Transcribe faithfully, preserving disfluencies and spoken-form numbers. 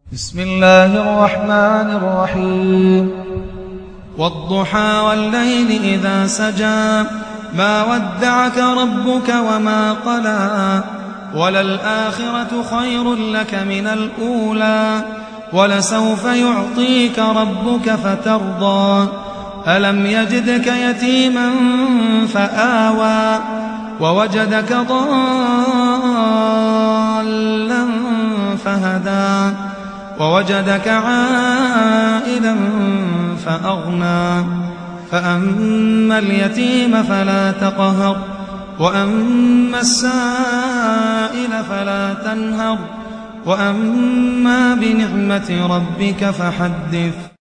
بسم الله الرحمن الرحيم والضحى والليل إذا سجى ما ودعك ربك وما قلى وللآخرة خير لك من الأولى ولسوف يعطيك ربك فترضى ألم يجدك يتيما فآوى ووجدك ضالا فهدى ووجدك عائلا فأغنى فأما اليتيم فلا تقهر وأما السائل فلا تنهر وأما بنعمة ربك فحدث.